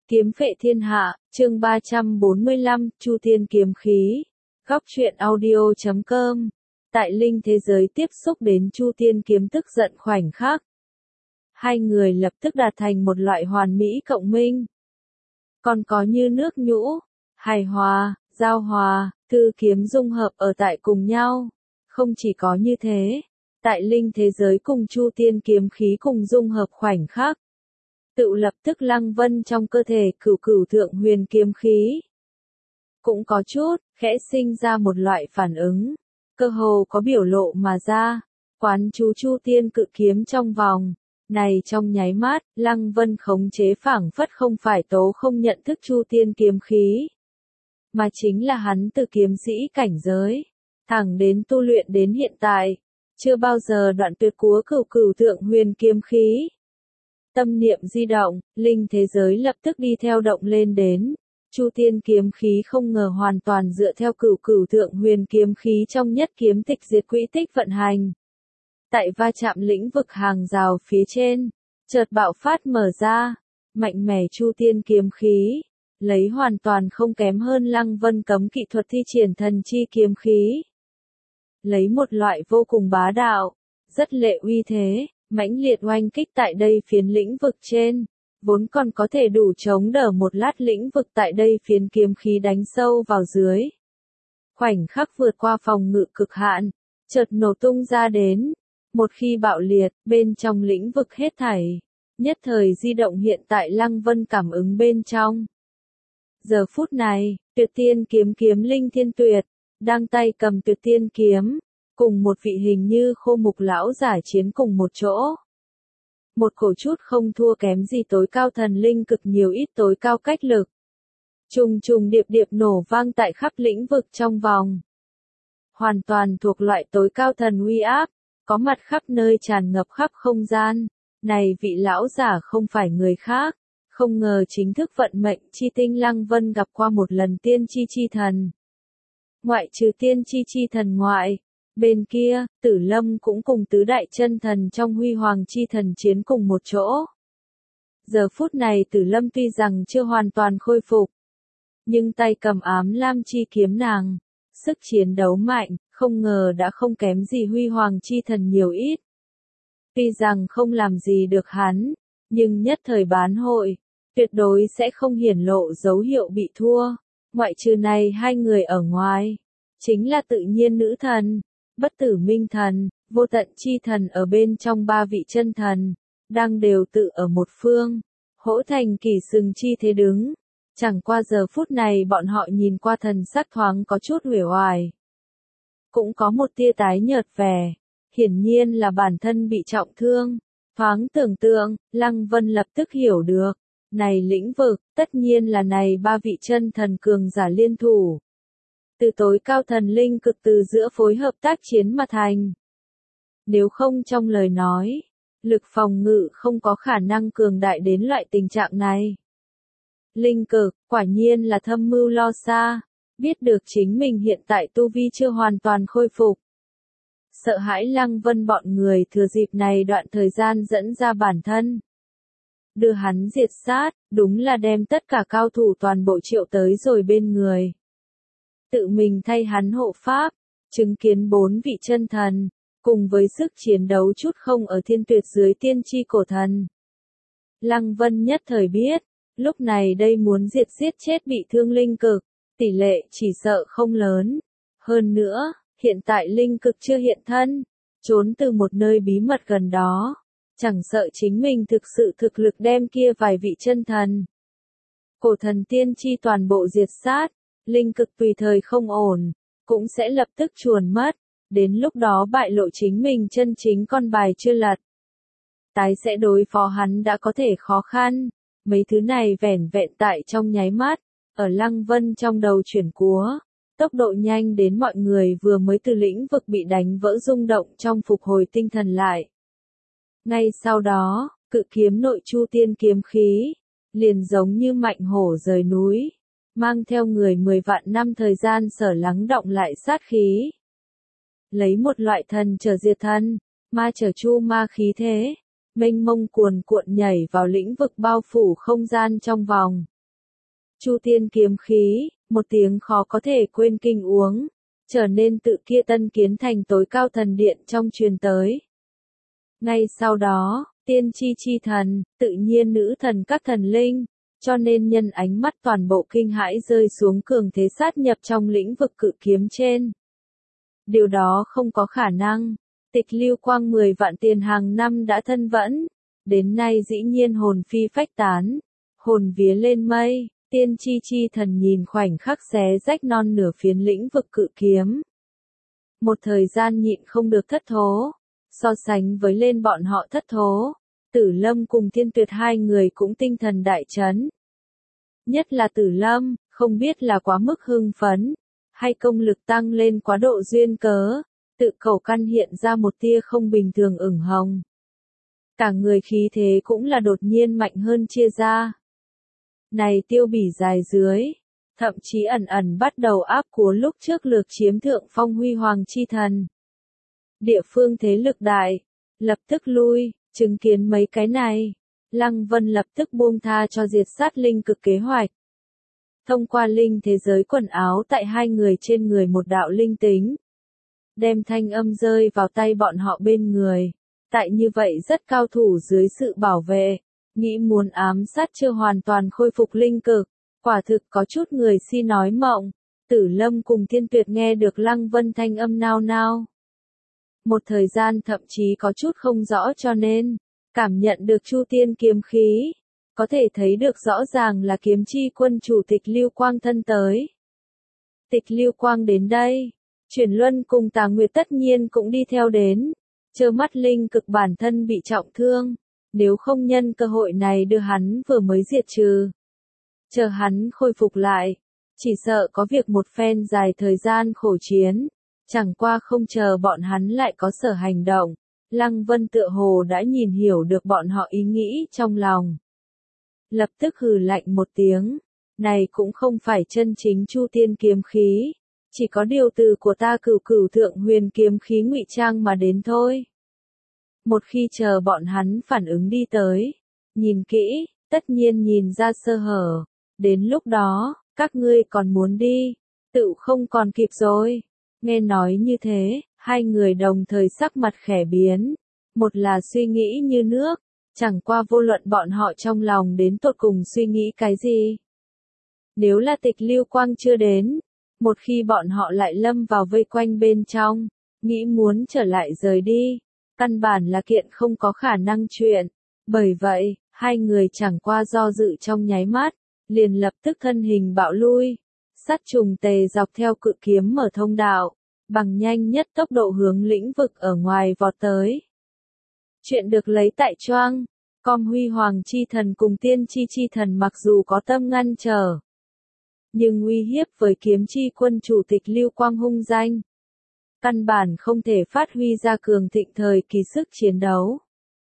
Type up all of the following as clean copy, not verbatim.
Kiếm phệ thiên hạ, chương 345, Chu Tiên kiếm khí. Góc truyện audio.com. Tại linh thế giới tiếp xúc đến Chu Tiên kiếm tức giận khoảnh khắc. Hai người lập tức đạt thành một loại hoàn mỹ cộng minh. Còn có như nước nhũ, hài hòa, giao hòa, tư kiếm dung hợp ở tại cùng nhau. Không chỉ có như thế, tại linh thế giới cùng Chu Tiên kiếm khí cùng dung hợp khoảnh khắc. Tự lập tức lăng vân trong cơ thể cửu thượng huyền kiếm khí. Cũng có chút, khẽ sinh ra một loại phản ứng. Cơ hồ có biểu lộ mà ra. Quán chú Chu Tiên cự kiếm trong vòng. Này trong nháy mắt, lăng vân khống chế phảng phất không phải tố không nhận thức Chu Tiên kiếm khí. Mà chính là hắn từ kiếm sĩ cảnh giới. Thẳng đến tu luyện đến hiện tại. Chưa bao giờ đoạn tuyệt của cửu thượng huyền kiếm khí. Tâm niệm di động, linh thế giới lập tức đi theo động lên đến. Chu Tiên kiếm khí không ngờ hoàn toàn dựa theo cửu thượng huyền kiếm khí trong nhất kiếm tịch diệt quỹ tích vận hành. Tại va chạm lĩnh vực hàng rào phía trên, chợt bạo phát mở ra, mạnh mẽ Chu Tiên kiếm khí, lấy hoàn toàn không kém hơn Lăng Vân cấm kỹ thuật thi triển thần chi kiếm khí. Lấy một loại vô cùng bá đạo, rất lệ uy thế. Mãnh liệt oanh kích tại đây phiến lĩnh vực trên, vốn còn có thể đủ chống đỡ một lát lĩnh vực tại đây phiến kiếm khí đánh sâu vào dưới. Khoảnh khắc vượt qua phòng ngự cực hạn, chợt nổ tung ra đến. Một khi bạo liệt, bên trong lĩnh vực hết thảy, nhất thời di động hiện tại Lăng Vân cảm ứng bên trong. Giờ phút này, Tuyệt Tiên kiếm linh thiên tuyệt, đang tay cầm Tuyệt Tiên kiếm. Cùng một vị hình như khô mục lão giả chiến cùng một chỗ. Một cổ chút không thua kém gì tối cao thần linh cực nhiều ít tối cao cách lực. Trùng điệp nổ vang tại khắp lĩnh vực trong vòng. Hoàn toàn thuộc loại tối cao thần uy áp, có mặt khắp nơi tràn ngập khắp không gian. Này vị lão giả không phải người khác, không ngờ chính thức vận mệnh chi tinh Lăng Vân gặp qua một lần tiên chi thần. Ngoại trừ tiên chi thần ngoại. Bên kia, Tử Lâm cũng cùng tứ đại chân thần trong huy hoàng chi thần chiến cùng một chỗ. Giờ phút này Tử Lâm tuy rằng chưa hoàn toàn khôi phục, nhưng tay cầm ám lam chi kiếm nàng, sức chiến đấu mạnh, không ngờ đã không kém gì huy hoàng chi thần nhiều ít. Tuy rằng không làm gì được hắn, nhưng nhất thời bán hội, tuyệt đối sẽ không hiển lộ dấu hiệu bị thua. Ngoại trừ này hai người ở ngoài, chính là tự nhiên nữ thần. Bất tử minh thần, vô tận chi thần ở bên trong ba vị chân thần, đang đều tự ở một phương, hỗ thành kỳ sừng chi thế đứng. Chẳng qua giờ phút này bọn họ nhìn qua thần sắc thoáng có chút uể oải. Cũng có một tia tái nhợt vẻ, hiển nhiên là bản thân bị trọng thương. Thoáng tưởng tượng, Lăng Vân lập tức hiểu được, này lĩnh vực, tất nhiên là này ba vị chân thần cường giả liên thủ. Từ tối cao thần linh cực từ giữa phối hợp tác chiến mà thành. Nếu không trong lời nói, lực phòng ngự không có khả năng cường đại đến loại tình trạng này. Linh cực, quả nhiên là thâm mưu lo xa, biết được chính mình hiện tại tu vi chưa hoàn toàn khôi phục. Sợ hãi Lăng Vân bọn người thừa dịp này đoạn thời gian dẫn ra bản thân. Đưa hắn diệt sát, đúng là đem tất cả cao thủ toàn bộ triệu tới rồi bên người. Tự mình thay hắn hộ pháp, chứng kiến bốn vị chân thần, cùng với sức chiến đấu chút không ở thiên tuyệt dưới tiên tri cổ thần. Lăng Vân nhất thời biết, lúc này đây muốn giết chết bị thương linh cực, tỷ lệ chỉ sợ không lớn. Hơn nữa, hiện tại linh cực chưa hiện thân, trốn từ một nơi bí mật gần đó, chẳng sợ chính mình thực sự thực lực đem kia vài vị chân thần. Cổ thần tiên tri toàn bộ diệt sát. Linh cực tùy thời không ổn, cũng sẽ lập tức chuồn mất, đến lúc đó bại lộ chính mình chân chính con bài chưa lật. Tái sẽ đối phó hắn đã có thể khó khăn, mấy thứ này vẻn vẹn tại trong nháy mắt, ở Lăng Vân trong đầu chuyển cúa, tốc độ nhanh đến mọi người vừa mới từ lĩnh vực bị đánh vỡ rung động trong phục hồi tinh thần lại. Ngay sau đó, cự kiếm nội Chu Tiên kiếm khí, liền giống như mạnh hổ rời núi. Mang theo người 10 vạn năm thời gian sở lắng động lại sát khí. Lấy một loại thần trở diệt thân, ma trở chu ma khí thế, mênh mông cuồn cuộn nhảy vào lĩnh vực bao phủ không gian trong vòng, Chu tiên kiếm khí, một tiếng khó có thể quên kinh uống, trở nên tự kia tân kiến thành tối cao thần điện trong truyền tới. Ngay sau đó, tiên chi chi thần, tự nhiên nữ thần các thần linh, cho nên nhân ánh mắt toàn bộ kinh hãi rơi xuống cường thế sát nhập trong lĩnh vực cự kiếm trên. Điều đó không có khả năng, Tịch Lưu Quang 10 vạn tiền hàng năm đã thân vẫn, đến nay dĩ nhiên hồn phi phách tán, hồn vía lên mây, tiên chi chi thần nhìn khoảnh khắc xé rách non nửa phiến lĩnh vực cự kiếm. Một thời gian nhịn không được thất thố, so sánh với lên bọn họ thất thố, Tử Lâm cùng Thiên Tuyệt hai người cũng tinh thần đại chấn. Nhất là Tử Lâm, không biết là quá mức hưng phấn, hay công lực tăng lên quá độ duyên cớ, tự cầu căn hiện ra một tia không bình thường ửng hồng. Cả người khí thế cũng là đột nhiên mạnh hơn chia ra. Này Tiêu Bỉ dài dưới, thậm chí ẩn ẩn bắt đầu áp của lúc trước lược chiếm thượng phong huy hoàng chi thần. Địa phương thế lực đại, lập tức lui, chứng kiến mấy cái này, Lăng Vân lập tức buông tha cho diệt sát linh cực kế hoạch. Thông qua linh thế giới quần áo tại hai người trên người một đạo linh tính, đem thanh âm rơi vào tay bọn họ bên người. Tại như vậy rất cao thủ dưới sự bảo vệ, nghĩ muốn ám sát chưa hoàn toàn khôi phục linh cực, quả thực có chút người si nói mộng. Tử Lâm cùng Thiên Tuyệt nghe được Lăng Vân thanh âm nao nao. Một thời gian thậm chí có chút không rõ cho nên, cảm nhận được Chu tiên kiếm khí, có thể thấy được rõ ràng là kiếm chi quân chủ Tịch Lưu Quang thân tới. Tịch Lưu Quang đến đây, Chuyển Luân cùng Tà Nguyệt tất nhiên cũng đi theo đến, trơ mắt linh cực bản thân bị trọng thương, nếu không nhân cơ hội này đưa hắn vừa mới diệt trừ. Chờ hắn khôi phục lại, chỉ sợ có việc một phen dài thời gian khổ chiến, chẳng qua không chờ bọn hắn lại có sở hành động. Lăng Vân tựa hồ đã nhìn hiểu được bọn họ ý nghĩ trong lòng. Lập tức hừ lạnh một tiếng, này cũng không phải chân chính Chu tiên kiếm khí, chỉ có điều từ của ta Cửu Cửu thượng huyền kiếm khí ngụy trang mà đến thôi. Một khi chờ bọn hắn phản ứng đi tới, nhìn kỹ, tất nhiên nhìn ra sơ hở, đến lúc đó, các ngươi còn muốn đi, tự không còn kịp rồi. Nghe nói như thế, hai người đồng thời sắc mặt khẽ biến, một là suy nghĩ như nước, chẳng qua vô luận bọn họ trong lòng đến tột cùng suy nghĩ cái gì. Nếu là Tịch Lưu Quang chưa đến, một khi bọn họ lại lâm vào vây quanh bên trong, nghĩ muốn trở lại rời đi, căn bản là kiện không có khả năng chuyện. Bởi vậy, hai người chẳng qua do dự trong nháy mắt, liền lập tức thân hình bạo lui, sát trùng tề dọc theo cự kiếm mở thông đạo, bằng nhanh nhất tốc độ hướng lĩnh vực ở ngoài vọt tới. Chuyện được lấy tại Choang, com Huy Hoàng chi thần cùng Tiên chi chi thần mặc dù có tâm ngăn trở, nhưng uy hiếp với kiếm chi quân chủ Tịch Lưu Quang hung danh, căn bản không thể phát huy ra cường thịnh thời kỳ sức chiến đấu.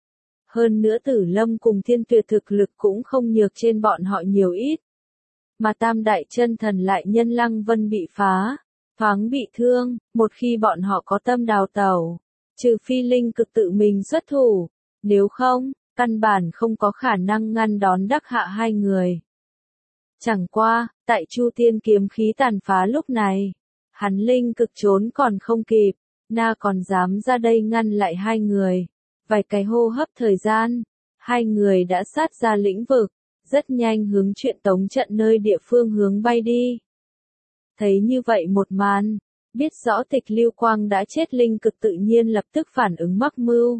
Hơn nữa Tử Lâm cùng Thiên Tuyệt thực lực cũng không nhược trên bọn họ nhiều ít. Mà Tam Đại Chân Thần lại nhân Lăng Vân bị phá, thoáng bị thương, một khi bọn họ có tâm đào tẩu, trừ phi linh cực tự mình xuất thủ, nếu không, căn bản không có khả năng ngăn đón đắc hạ hai người. Chẳng qua, tại Chu tiên kiếm khí tàn phá lúc này, hắn linh cực trốn còn không kịp, na còn dám ra đây ngăn lại hai người. Vài cái hô hấp thời gian, hai người đã sát ra lĩnh vực, rất nhanh hướng chuyện tống trận nơi địa phương hướng bay đi. Thấy như vậy một màn, biết rõ Tịch Lưu Quang đã chết linh cực tự nhiên lập tức phản ứng mắc mưu.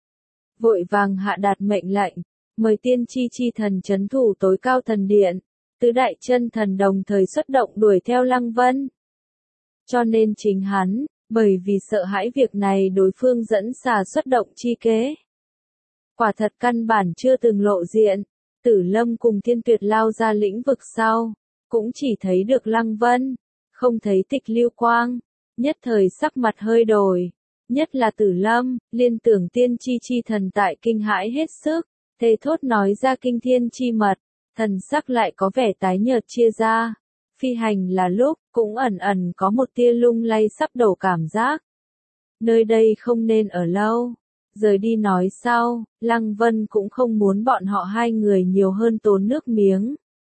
Vội vàng hạ đạt mệnh lệnh, mời tiên chi chi thần chấn thủ tối cao thần điện, tứ đại chân thần đồng thời xuất động đuổi theo Lăng Vân. Cho nên chính hắn, bởi vì sợ hãi việc này đối phương dẫn xà xuất động chi kế. Quả thật căn bản chưa từng lộ diện, Tử Lâm cùng Thiên Tuyệt lao ra lĩnh vực sau, cũng chỉ thấy được Lăng Vân, không thấy Tịch Lưu Quang, nhất thời sắc mặt hơi đổi, nhất là Tử Lâm, liên tưởng tiên chi chi thần tại kinh hãi hết sức, thề thốt nói ra kinh thiên chi mật, thần sắc lại có vẻ tái nhợt chia ra. Phi hành là lúc, cũng ẩn ẩn có một tia lung lay sắp đổ cảm giác. Nơi đây không nên ở lâu. Rời đi nói sau, Lăng Vân cũng không muốn bọn họ hai người nhiều hơn tốn nước miếng.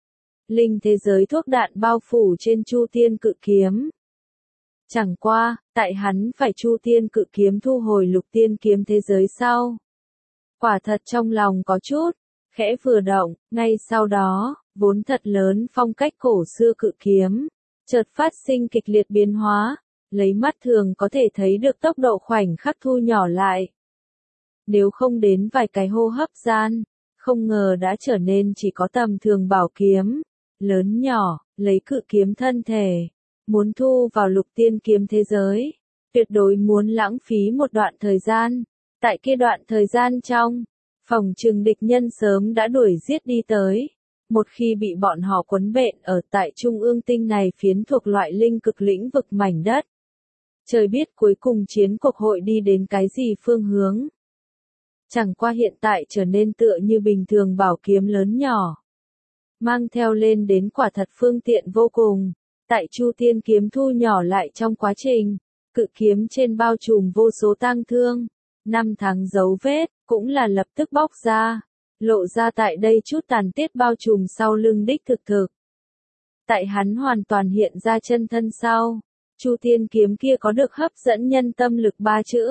Linh thế giới thuốc đạn bao phủ trên Chu Tiên Cự Kiếm. Chẳng qua, tại hắn phải Chu Tiên Cự Kiếm thu hồi Lục Tiên Kiếm thế giới sau. Quả thật trong lòng có chút, khẽ vừa động, ngay sau đó, vốn thật lớn phong cách cổ xưa cự kiếm, chợt phát sinh kịch liệt biến hóa, lấy mắt thường có thể thấy được tốc độ khoảnh khắc thu nhỏ lại. Nếu không đến vài cái hô hấp gian, không ngờ đã trở nên chỉ có tầm thường bảo kiếm, lớn nhỏ, lấy cự kiếm thân thể, muốn thu vào Lục Tiên Kiếm thế giới, tuyệt đối muốn lãng phí một đoạn thời gian. Tại kia đoạn thời gian trong, phòng trừng địch nhân sớm đã đuổi giết đi tới. Một khi bị bọn họ quấn bện ở tại trung ương tinh này phiến thuộc loại linh cực lĩnh vực mảnh đất. Trời biết cuối cùng chiến cuộc hội đi đến cái gì phương hướng. Chẳng qua hiện tại trở nên tựa như bình thường bảo kiếm lớn nhỏ. Mang theo lên đến quả thật phương tiện vô cùng. Tại Chu Tiên Kiếm thu nhỏ lại trong quá trình, cự kiếm trên bao trùm vô số tang thương. 5 tháng dấu vết, cũng là lập tức bóc ra, lộ ra tại đây chút tàn tiết bao trùm sau lưng đích thực. Tại hắn hoàn toàn hiện ra chân thân sau, Chu Tiên Kiếm kia có được hấp dẫn nhân tâm lực 3 chữ.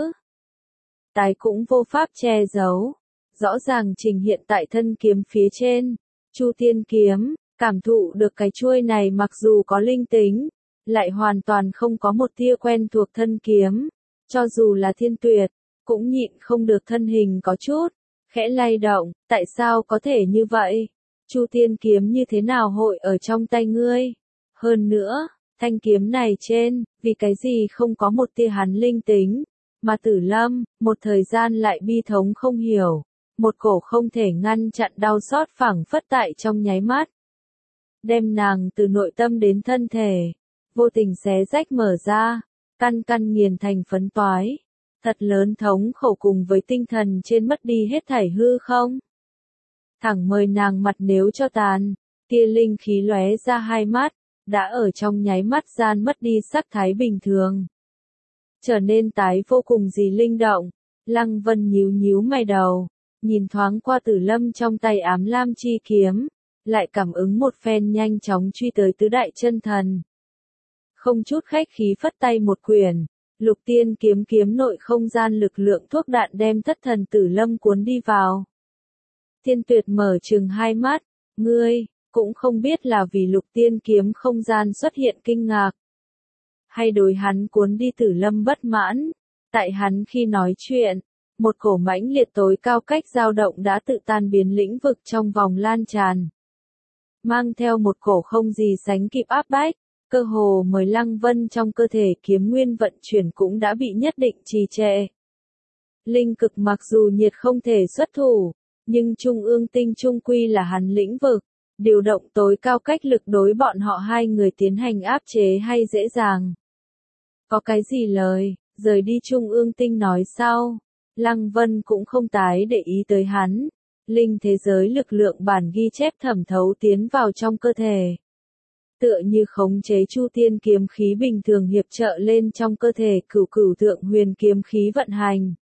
Tái cũng vô pháp che giấu, rõ ràng trình hiện tại thân kiếm phía trên, Chu Tiên Kiếm, cảm thụ được cái chuôi này mặc dù có linh tính, lại hoàn toàn không có một tia quen thuộc thân kiếm, cho dù là Thiên Tuyệt. Cũng nhịn không được thân hình có chút, khẽ lay động, tại sao có thể như vậy? Chu Tiên Kiếm như thế nào hội ở trong tay ngươi? Hơn nữa, thanh kiếm này trên, vì cái gì không có một tia hắn linh tính, mà Tử Lâm, một thời gian lại bi thống không hiểu, một cổ không thể ngăn chặn đau xót phảng phất tại trong nháy mắt. Đem nàng từ nội tâm đến thân thể, vô tình xé rách mở ra, căn căn nghiền thành phấn toái. Thật lớn thống khổ cùng với tinh thần trên mất đi hết thảy hư không. Thẳng mời nàng mặt nếu cho tàn, tia linh khí lóe ra hai mắt, đã ở trong nháy mắt gian mất đi sắc thái bình thường. Trở nên tái vô cùng gì linh động, Lăng Vân nhíu nhíu mày đầu, nhìn thoáng qua Tử Lâm trong tay ám lam chi kiếm, lại cảm ứng một phen nhanh chóng truy tới tứ đại chân thần. Không chút khách khí phất tay một quyển. Lục Tiên Kiếm kiếm nội không gian lực lượng thuốc đạn đem thất thần Tử Lâm cuốn đi vào. Thiên Tuyệt mở trừng hai mắt, ngươi, cũng không biết là vì Lục Tiên Kiếm không gian xuất hiện kinh ngạc. Hay đối hắn cuốn đi Tử Lâm bất mãn, tại hắn khi nói chuyện, một cổ mãnh liệt tối cao cách dao động đã tự tan biến lĩnh vực trong vòng lan tràn. Mang theo một cổ không gì sánh kịp áp bách. Cơ hồ mời Lăng Vân trong cơ thể kiếm nguyên vận chuyển cũng đã bị nhất định trì trệ. Linh cực mặc dù nhiệt không thể xuất thủ, nhưng trung ương tinh trung quy là hắn lĩnh vực, điều động tối cao cách lực đối bọn họ hai người tiến hành áp chế hay dễ dàng. Có cái gì lời, rời đi trung ương tinh nói sau, Lăng Vân cũng không tái để ý tới hắn. Linh thế giới lực lượng bản ghi chép thẩm thấu tiến vào trong cơ thể. Tựa như khống chế Chu Tiên Kiếm khí bình thường hiệp trợ lên trong cơ thể cửu cửu thượng huyền kiếm khí vận hành.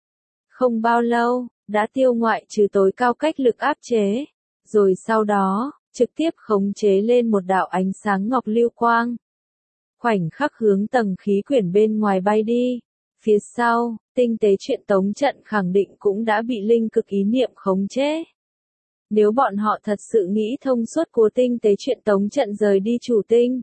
Không bao lâu, đã tiêu ngoại trừ tối cao cách lực áp chế, rồi sau đó, trực tiếp khống chế lên một đạo ánh sáng ngọc lưu quang. Khoảnh khắc hướng tầng khí quyển bên ngoài bay đi, phía sau, tinh tế truyện tống trận khẳng định cũng đã bị linh cực ý niệm khống chế. Nếu bọn họ thật sự nghĩ thông suốt của tinh tế truyện tống trận rời đi chủ tinh.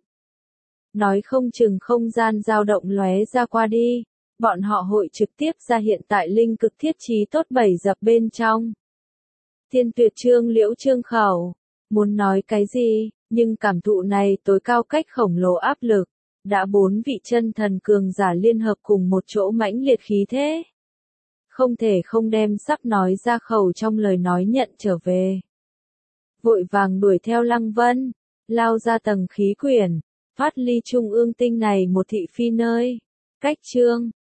Nói không chừng không gian dao động lóe ra qua đi, bọn họ hội trực tiếp ra hiện tại linh cực thiết trí tốt 7 dập bên trong. Thiên Tuyệt Trương Liễu trương khẩu, muốn nói cái gì, nhưng cảm thụ này tối cao cách khổng lồ áp lực, đã 4 vị chân thần cường giả liên hợp cùng một chỗ mãnh liệt khí thế. Không thể không đem sắp nói ra khẩu trong lời nói nhận trở về. Vội vàng đuổi theo Lăng Vân, lao ra tầng khí quyển, thoát ly trung ương tinh này một thị phi nơi. Cách chương